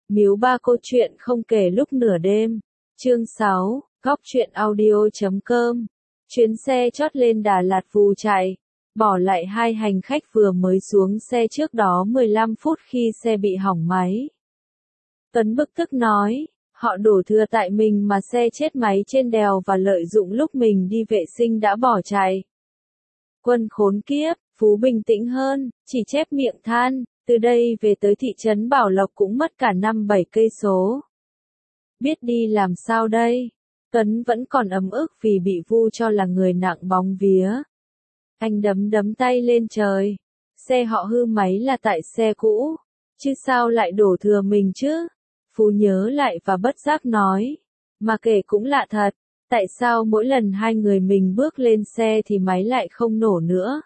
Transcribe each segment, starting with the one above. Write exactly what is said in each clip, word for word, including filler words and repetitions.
Miếu Ba câu chuyện không kể lúc nửa đêm. Chương sáu, góc truyện audio chấm com. Chuyến xe chót lên Đà Lạt vù chạy, bỏ lại hai hành khách vừa mới xuống xe trước đó mười lăm phút khi xe bị hỏng máy. Tuấn bực tức nói, họ đổ thừa tại mình mà xe chết máy trên đèo và lợi dụng lúc mình đi vệ sinh đã bỏ chạy. Quân khốn kiếp, Phú bình tĩnh hơn, chỉ chép miệng than, từ đây về tới thị trấn Bảo Lộc cũng mất cả năm bảy cây số. Biết đi làm sao đây? Tuấn vẫn còn ấm ức vì bị vu cho là người nặng bóng vía. Anh đấm đấm tay lên trời. Xe họ hư máy là tại xe cũ, chứ sao lại đổ thừa mình chứ? Phú nhớ lại và bất giác nói. Mà kể cũng lạ thật, tại sao mỗi lần hai người mình bước lên xe thì máy lại không nổ nữa?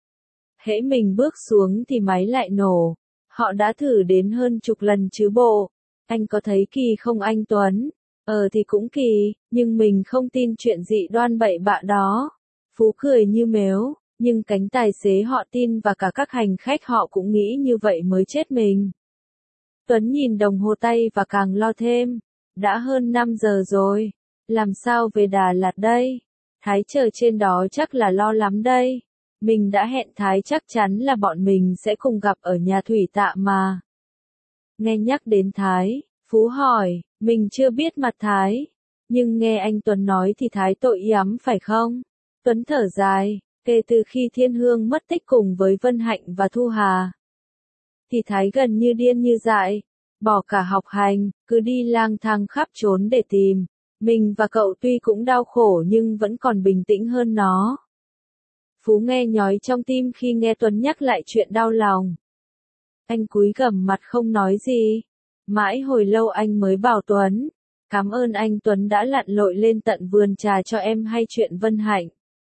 Hễ mình bước xuống thì máy lại nổ. Họ đã thử đến hơn chục lần chứ bộ. Anh có thấy kỳ không anh Tuấn? Ờ thì cũng kỳ, nhưng mình không tin chuyện dị đoan bậy bạ đó. Phú cười như mếu, nhưng cánh tài xế họ tin và cả các hành khách họ cũng nghĩ như vậy mới chết mình. Tuấn nhìn đồng hồ tay và càng lo thêm. Đã hơn năm giờ rồi, làm sao về Đà Lạt đây? Thái chờ trên đó chắc là lo lắm đây. Mình đã hẹn Thái chắc chắn là bọn mình sẽ cùng gặp ở nhà thủy tạ mà. Nghe nhắc đến Thái, Phú hỏi, mình chưa biết mặt Thái, nhưng nghe anh Tuấn nói thì Thái tội lắm phải không? Tuấn thở dài, kể từ khi Thiên Hương mất tích cùng với Vân Hạnh và Thu Hà, thì Thái gần như điên như dại, bỏ cả học hành, cứ đi lang thang khắp trốn để tìm. Mình và cậu tuy cũng đau khổ nhưng vẫn còn bình tĩnh hơn nó. Phú nghe nhói trong tim khi nghe Tuấn nhắc lại chuyện đau lòng. Anh cúi gằm mặt không nói gì. Mãi hồi lâu anh mới bảo Tuấn, cảm ơn anh Tuấn đã lặn lội lên tận vườn trà cho em hay chuyện Vân Hạnh.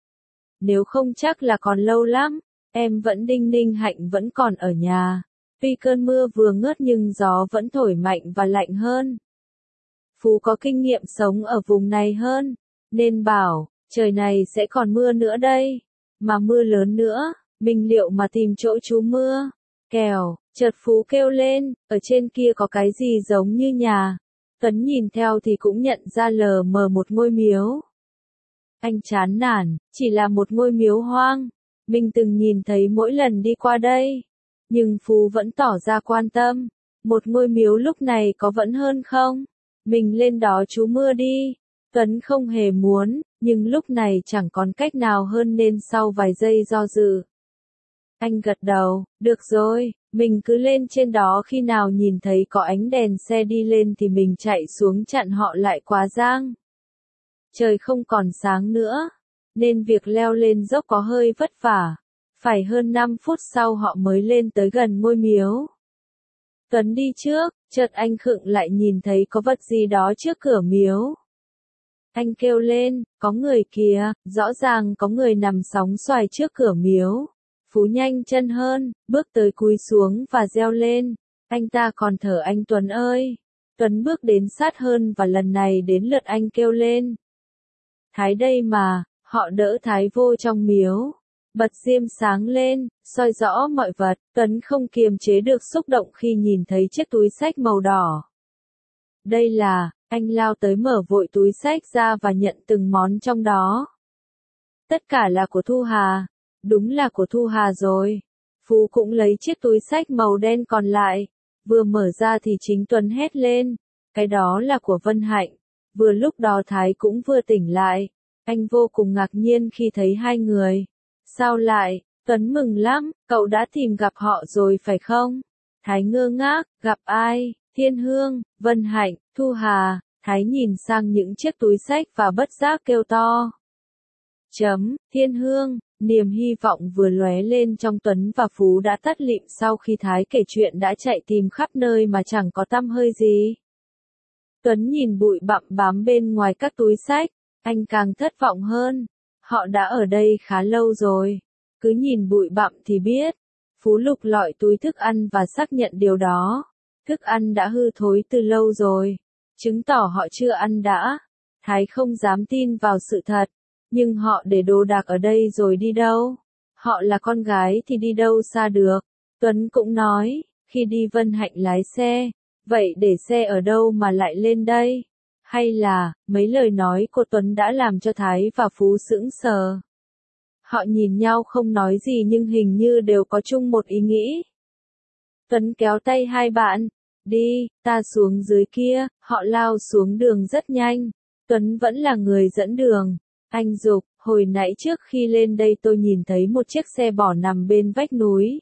Nếu không chắc là còn lâu lắm, em vẫn đinh ninh Hạnh vẫn còn ở nhà. Tuy cơn mưa vừa ngớt nhưng gió vẫn thổi mạnh và lạnh hơn. Phú có kinh nghiệm sống ở vùng này hơn, nên bảo, trời này sẽ còn mưa nữa đây. Mà mưa lớn nữa, mình liệu mà tìm chỗ trú mưa. Kèo, chợt Phú kêu lên, ở trên kia có cái gì giống như nhà. Tuấn nhìn theo thì cũng nhận ra lờ mờ một ngôi miếu. Anh chán nản, chỉ là một ngôi miếu hoang. Mình từng nhìn thấy mỗi lần đi qua đây. Nhưng Phú vẫn tỏ ra quan tâm. Một ngôi miếu lúc này có vẫn hơn không? Mình lên đó trú mưa đi. Tuấn không hề muốn, nhưng lúc này chẳng còn cách nào hơn nên sau vài giây do dự. Anh gật đầu, được rồi, mình cứ lên trên đó khi nào nhìn thấy có ánh đèn xe đi lên thì mình chạy xuống chặn họ lại quá giang. Trời không còn sáng nữa, nên việc leo lên dốc có hơi vất vả. Phải hơn năm phút sau họ mới lên tới gần ngôi miếu. Tuấn đi trước, chợt anh khựng lại nhìn thấy có vật gì đó trước cửa miếu. Anh kêu lên, có người kìa, rõ ràng có người nằm sóng xoài trước cửa miếu. Phú nhanh chân hơn, bước tới cúi xuống và reo lên. Anh ta còn thở anh Tuấn ơi. Tuấn bước đến sát hơn và lần này đến lượt anh kêu lên. Thái đây mà, họ đỡ Thái vô trong miếu. Bật diêm sáng lên, soi rõ mọi vật. Tuấn không kiềm chế được xúc động khi nhìn thấy chiếc túi xách màu đỏ. Đây là, anh lao tới mở vội túi xách ra và nhận từng món trong đó. Tất cả là của Thu Hà. Đúng là của Thu Hà rồi. Phú cũng lấy chiếc túi xách màu đen còn lại. Vừa mở ra thì chính Tuấn hét lên. Cái đó là của Vân Hạnh. Vừa lúc đó Thái cũng vừa tỉnh lại. Anh vô cùng ngạc nhiên khi thấy hai người. Sao lại? Tuấn mừng lắm, cậu đã tìm gặp họ rồi phải không? Thái ngơ ngác, gặp ai? Thiên Hương, Vân Hạnh, Thu Hà. Thái nhìn sang những chiếc túi xách và bất giác kêu to. Chấm, Thiên Hương. Niềm hy vọng vừa lóe lên trong Tuấn và Phú đã tắt lịm sau khi Thái kể chuyện đã chạy tìm khắp nơi mà chẳng có tăm hơi gì. Tuấn nhìn bụi bặm bám bên ngoài các túi xách, anh càng thất vọng hơn. Họ đã ở đây khá lâu rồi. Cứ nhìn bụi bặm thì biết. Phú lục lọi túi thức ăn và xác nhận điều đó. Thức ăn đã hư thối từ lâu rồi. Chứng tỏ họ chưa ăn đã. Thái không dám tin vào sự thật. Nhưng họ để đồ đạc ở đây rồi đi đâu? Họ là con gái thì đi đâu xa được? Tuấn cũng nói, khi đi Vân Hạnh lái xe, Vậy để xe ở đâu mà lại lên đây? Hay là, mấy lời nói của Tuấn đã làm cho Thái và Phú sững sờ. Họ nhìn nhau không nói gì nhưng hình như đều có chung một ý nghĩ. Tuấn kéo tay hai bạn. Đi, ta xuống dưới kia, họ lao xuống đường rất nhanh. Tuấn vẫn là người dẫn đường. Anh giục, hồi nãy trước khi lên đây tôi nhìn thấy một chiếc xe bỏ nằm bên vách núi.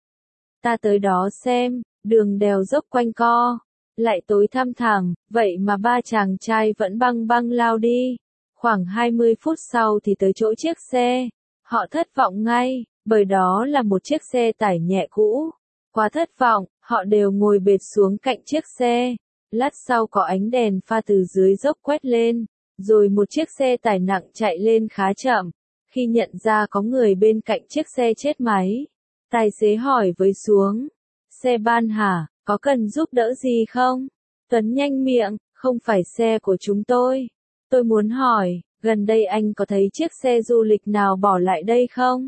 Ta tới đó xem, đường đèo dốc quanh co, lại tối thăm thẳm, vậy mà ba chàng trai vẫn băng băng lao đi. Khoảng hai mươi phút sau thì tới chỗ chiếc xe. Họ thất vọng ngay, bởi đó là một chiếc xe tải nhẹ cũ. Quá thất vọng, họ đều ngồi bệt xuống cạnh chiếc xe. Lát sau có ánh đèn pha từ dưới dốc quét lên, rồi một chiếc xe tải nặng chạy lên khá chậm. Khi nhận ra có người bên cạnh chiếc xe chết máy, tài xế hỏi với xuống. Xe ban hả, có cần giúp đỡ gì không? Tuấn nhanh miệng, không phải xe của chúng tôi. Tôi muốn hỏi, gần đây anh có thấy chiếc xe du lịch nào bỏ lại đây không?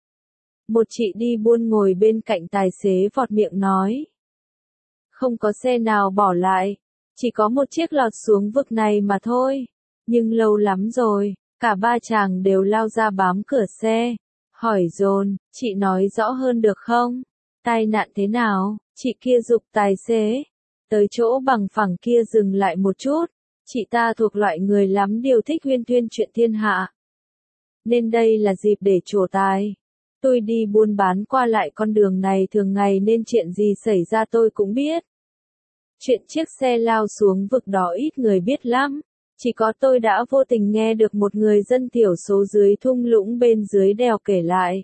Một chị đi buôn ngồi bên cạnh tài xế vọt miệng nói. Không có xe nào bỏ lại, chỉ có một chiếc lọt xuống vực này mà thôi. Nhưng lâu lắm rồi, cả ba chàng đều lao ra bám cửa xe. Hỏi dồn, chị nói rõ hơn được không? Tai nạn thế nào? Chị kia giục tài xế. Tới chỗ bằng phẳng kia dừng lại một chút. Chị ta thuộc loại người lắm điều thích huyên thuyên chuyện thiên hạ. Nên đây là dịp để trổ tài. Tôi đi buôn bán qua lại con đường này thường ngày nên chuyện gì xảy ra tôi cũng biết. Chuyện chiếc xe lao xuống vực đó ít người biết lắm. Chỉ có tôi đã vô tình nghe được một người dân thiểu số dưới thung lũng bên dưới đèo kể lại.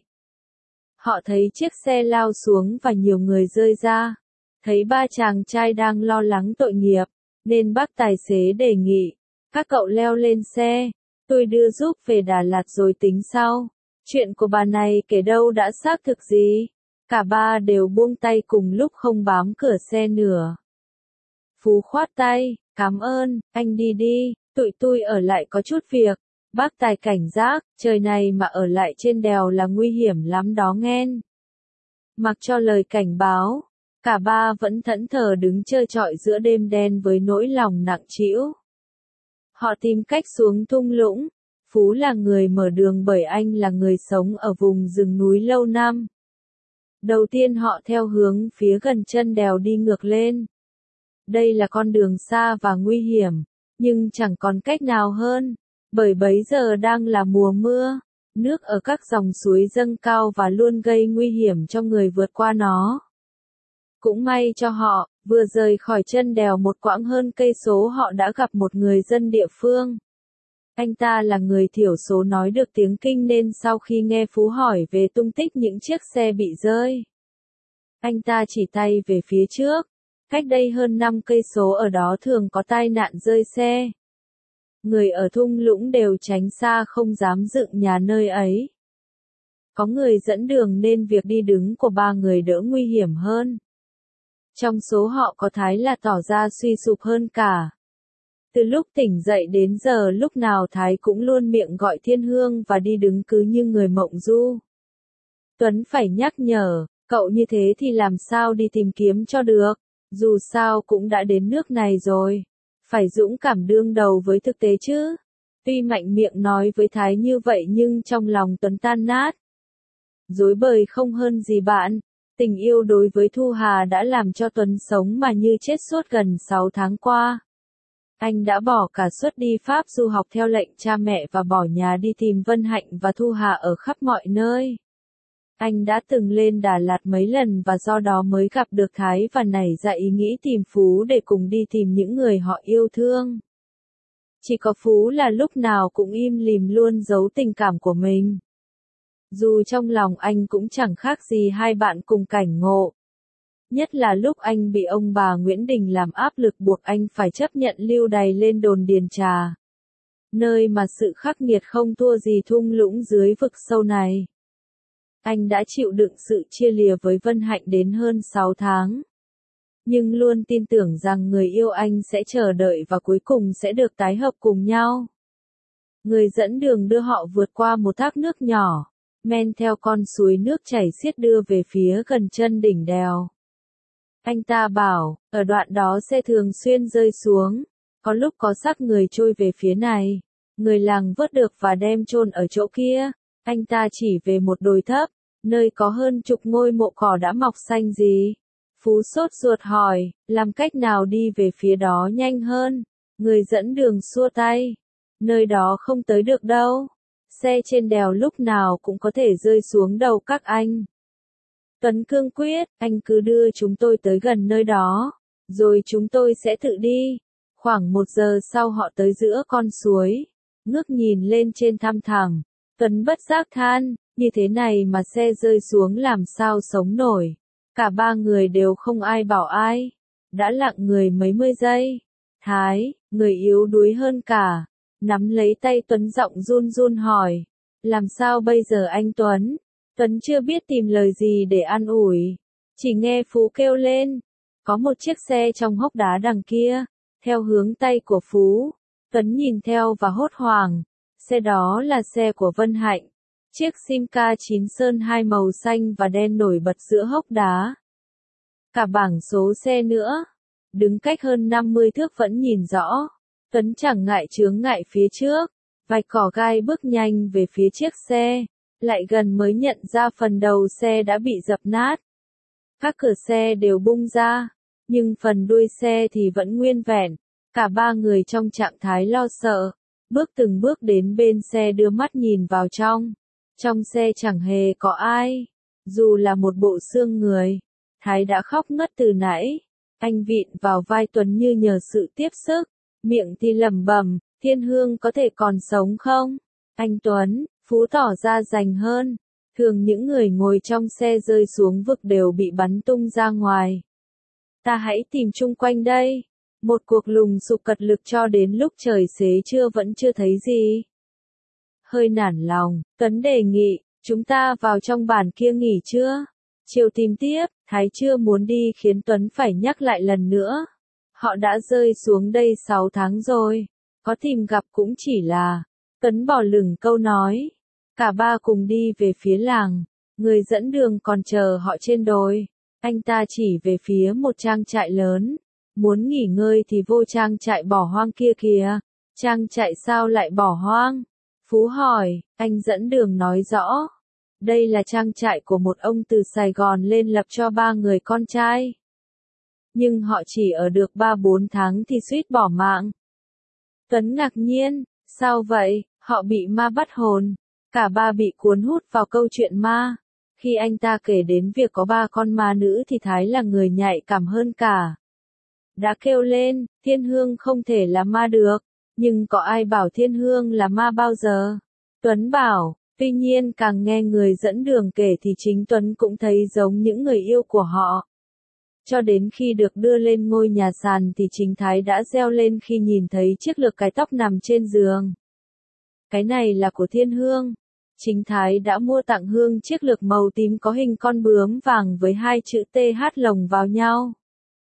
Họ thấy chiếc xe lao xuống và nhiều người rơi ra. Thấy ba chàng trai đang lo lắng tội nghiệp, nên bác tài xế đề nghị. Các cậu leo lên xe, tôi đưa giúp về Đà Lạt rồi tính sau. Chuyện của bà này kể đâu đã xác thực gì. Cả ba đều buông tay cùng lúc không bám cửa xe nữa. Phú khoát tay, cảm ơn, anh đi đi, tụi tôi ở lại có chút việc. Bác tài cảnh giác, trời này mà ở lại trên đèo là nguy hiểm lắm đó nghen. Mặc cho lời cảnh báo, cả ba vẫn thẫn thờ đứng trơ trọi giữa đêm đen với nỗi lòng nặng trĩu. Họ tìm cách xuống thung lũng. Phú là người mở đường bởi anh là người sống ở vùng rừng núi lâu năm. Đầu tiên họ theo hướng phía gần chân đèo đi ngược lên. Đây là con đường xa và nguy hiểm, nhưng chẳng còn cách nào hơn, bởi bấy giờ đang là mùa mưa, nước ở các dòng suối dâng cao và luôn gây nguy hiểm cho người vượt qua nó. Cũng may cho họ, vừa rời khỏi chân đèo một quãng hơn cây số họ đã gặp một người dân địa phương. Anh ta là người thiểu số nói được tiếng Kinh nên sau khi nghe Phú hỏi về tung tích những chiếc xe bị rơi, anh ta chỉ tay về phía trước. Cách đây hơn năm cây số ở đó thường có tai nạn rơi xe. Người ở thung lũng đều tránh xa không dám dựng nhà nơi ấy. Có người dẫn đường nên việc đi đứng của ba người đỡ nguy hiểm hơn. Trong số họ có Thái là tỏ ra suy sụp hơn cả. Từ lúc tỉnh dậy đến giờ lúc nào Thái cũng luôn miệng gọi thiên hương và đi đứng cứ như người mộng du. Tuấn phải nhắc nhở, cậu như thế thì làm sao đi tìm kiếm cho được, dù sao cũng đã đến nước này rồi. Phải dũng cảm đương đầu với thực tế chứ. Tuy mạnh miệng nói với Thái như vậy nhưng trong lòng Tuấn tan nát. Dối bời không hơn gì bạn. Tình yêu đối với Thu Hà đã làm cho Tuấn sống mà như chết suốt gần sáu tháng qua. Anh đã bỏ cả suất đi Pháp du học theo lệnh cha mẹ và bỏ nhà đi tìm Vân Hạnh và Thu Hà ở khắp mọi nơi. Anh đã từng lên Đà Lạt mấy lần và do đó mới gặp được Thái và nảy ra ý nghĩ tìm Phú để cùng đi tìm những người họ yêu thương. Chỉ có Phú là lúc nào cũng im lìm luôn giấu tình cảm của mình. Dù trong lòng anh cũng chẳng khác gì hai bạn cùng cảnh ngộ. Nhất là lúc anh bị ông bà Nguyễn Đình làm áp lực buộc anh phải chấp nhận lưu đày lên đồn Điền Trà. Nơi mà sự khắc nghiệt không thua gì thung lũng dưới vực sâu này. Anh đã chịu đựng sự chia lìa với Vân Hạnh đến hơn sáu tháng. Nhưng luôn tin tưởng rằng người yêu anh sẽ chờ đợi và cuối cùng sẽ được tái hợp cùng nhau. Người dẫn đường đưa họ vượt qua một thác nước nhỏ, men theo con suối nước chảy xiết đưa về phía gần chân đỉnh đèo. Anh ta bảo, ở đoạn đó xe thường xuyên rơi xuống, có lúc có xác người trôi về phía này, người làng vớt được và đem chôn ở chỗ kia. Anh ta chỉ về một đồi thấp, nơi có hơn chục ngôi mộ cỏ đã mọc xanh gì. Phú sốt ruột hỏi, làm cách nào đi về phía đó nhanh hơn? Người dẫn đường xua tay, nơi đó không tới được đâu. Xe trên đèo lúc nào cũng có thể rơi xuống đầu các anh. Tuấn cương quyết, anh cứ đưa chúng tôi tới gần nơi đó, rồi chúng tôi sẽ tự đi. Khoảng một giờ sau họ tới giữa con suối, ngước nhìn lên trên thăm thẳm. Tuấn bất giác than, như thế này mà xe rơi xuống làm sao sống nổi. Cả ba người đều không ai bảo ai. Đã lặng người mấy mươi giây. Thái, người yếu đuối hơn cả, nắm lấy tay Tuấn giọng run run hỏi. Làm sao bây giờ anh Tuấn? Tuấn chưa biết tìm lời gì để an ủi. Chỉ nghe Phú kêu lên. Có một chiếc xe trong hốc đá đằng kia, theo hướng tay của Phú. Tuấn nhìn theo và hốt hoảng. Xe đó là xe của Vân Hạnh. Chiếc Simca chín sơn hai màu xanh và đen nổi bật giữa hốc đá. Cả bảng số xe nữa. Đứng cách hơn năm mươi thước vẫn nhìn rõ. Tuấn chẳng ngại chướng ngại phía trước. Vạch cỏ gai bước nhanh về phía chiếc xe. Lại gần mới nhận ra phần đầu xe đã bị dập nát. Các cửa xe đều bung ra. Nhưng phần đuôi xe thì vẫn nguyên vẹn. Cả ba người trong trạng thái lo sợ. Bước từng bước đến bên xe đưa mắt nhìn vào trong. Trong xe chẳng hề có ai. Dù là một bộ xương người. Thái đã khóc ngất từ nãy. Anh vịn vào vai Tuấn như nhờ sự tiếp sức. Miệng thì lẩm bẩm, Thiên Hương có thể còn sống không? Anh Tuấn, Phú tỏ ra rành hơn. Thường những người ngồi trong xe rơi xuống vực đều bị bắn tung ra ngoài. Ta hãy tìm chung quanh đây. Một cuộc lùng sục cật lực cho đến lúc trời xế trưa vẫn chưa thấy gì. Hơi nản lòng, Tuấn đề nghị, chúng ta vào trong bản kia nghỉ chưa? Chiều tìm tiếp, Thái chưa muốn đi khiến Tuấn phải nhắc lại lần nữa. Họ đã rơi xuống đây sáu tháng rồi, có tìm gặp cũng chỉ là. Tuấn bỏ lửng câu nói. Cả ba cùng đi về phía làng, người dẫn đường còn chờ họ trên đồi. Anh ta chỉ về phía một trang trại lớn. Muốn nghỉ ngơi thì vô trang trại bỏ hoang kia kìa. Trang trại sao lại bỏ hoang? Phú hỏi, anh dẫn đường nói rõ. Đây là trang trại của một ông từ Sài Gòn lên lập cho ba người con trai. Nhưng họ chỉ ở được ba bốn tháng thì suýt bỏ mạng. Tuấn ngạc nhiên, sao vậy? Họ bị ma bắt hồn. Cả ba bị cuốn hút vào câu chuyện ma. Khi anh ta kể đến việc có ba con ma nữ thì Thái là người nhạy cảm hơn cả. Đã kêu lên, Thiên Hương không thể là ma được. Nhưng có ai bảo Thiên Hương là ma bao giờ? Tuấn bảo, tuy nhiên càng nghe người dẫn đường kể thì chính Tuấn cũng thấy giống những người yêu của họ. Cho đến khi được đưa lên ngôi nhà sàn thì chính Thái đã reo lên khi nhìn thấy chiếc lược cái tóc nằm trên giường. Cái này là của Thiên Hương. Chính Thái đã mua tặng Hương chiếc lược màu tím có hình con bướm vàng với hai chữ T H lồng vào nhau.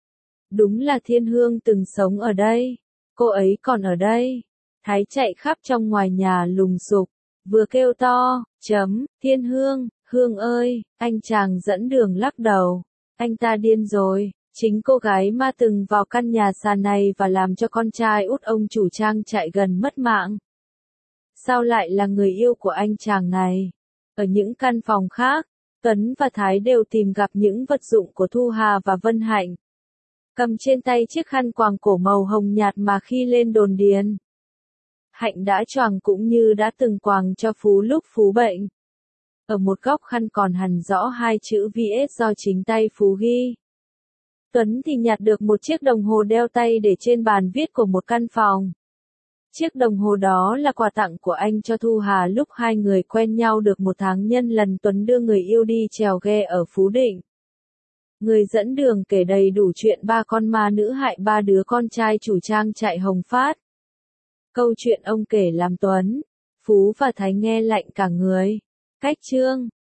Đúng là Thiên Hương từng sống ở đây. Cô ấy còn ở đây. Thái chạy khắp trong ngoài nhà lùng sục, vừa kêu to, chấm, Thiên Hương, Hương ơi, anh chàng dẫn đường lắc đầu. Anh ta điên rồi, chính cô gái ma từng vào căn nhà sàn này và làm cho con trai út ông chủ trang trại gần mất mạng. Sao lại là người yêu của anh chàng này? Ở những căn phòng khác, Tuấn và Thái đều tìm gặp những vật dụng của Thu Hà và Vân Hạnh. Cầm trên tay chiếc khăn quàng cổ màu hồng nhạt mà khi lên đồn điền. Hạnh đã choàng cũng như đã từng quàng cho Phú lúc Phú bệnh. Ở một góc khăn còn hằn rõ hai chữ vê ét do chính tay Phú ghi. Tuấn thì nhặt được một chiếc đồng hồ đeo tay để trên bàn viết của một căn phòng. Chiếc đồng hồ đó là quà tặng của anh cho Thu Hà lúc hai người quen nhau được một tháng nhân lần Tuấn đưa người yêu đi chèo ghe ở Phú Định. Người dẫn đường kể đầy đủ chuyện ba con ma nữ hại ba đứa con trai chủ trang trại Hồng Phát. Câu chuyện ông kể làm Tuấn, Phú và Thái nghe lạnh cả người. Cách chương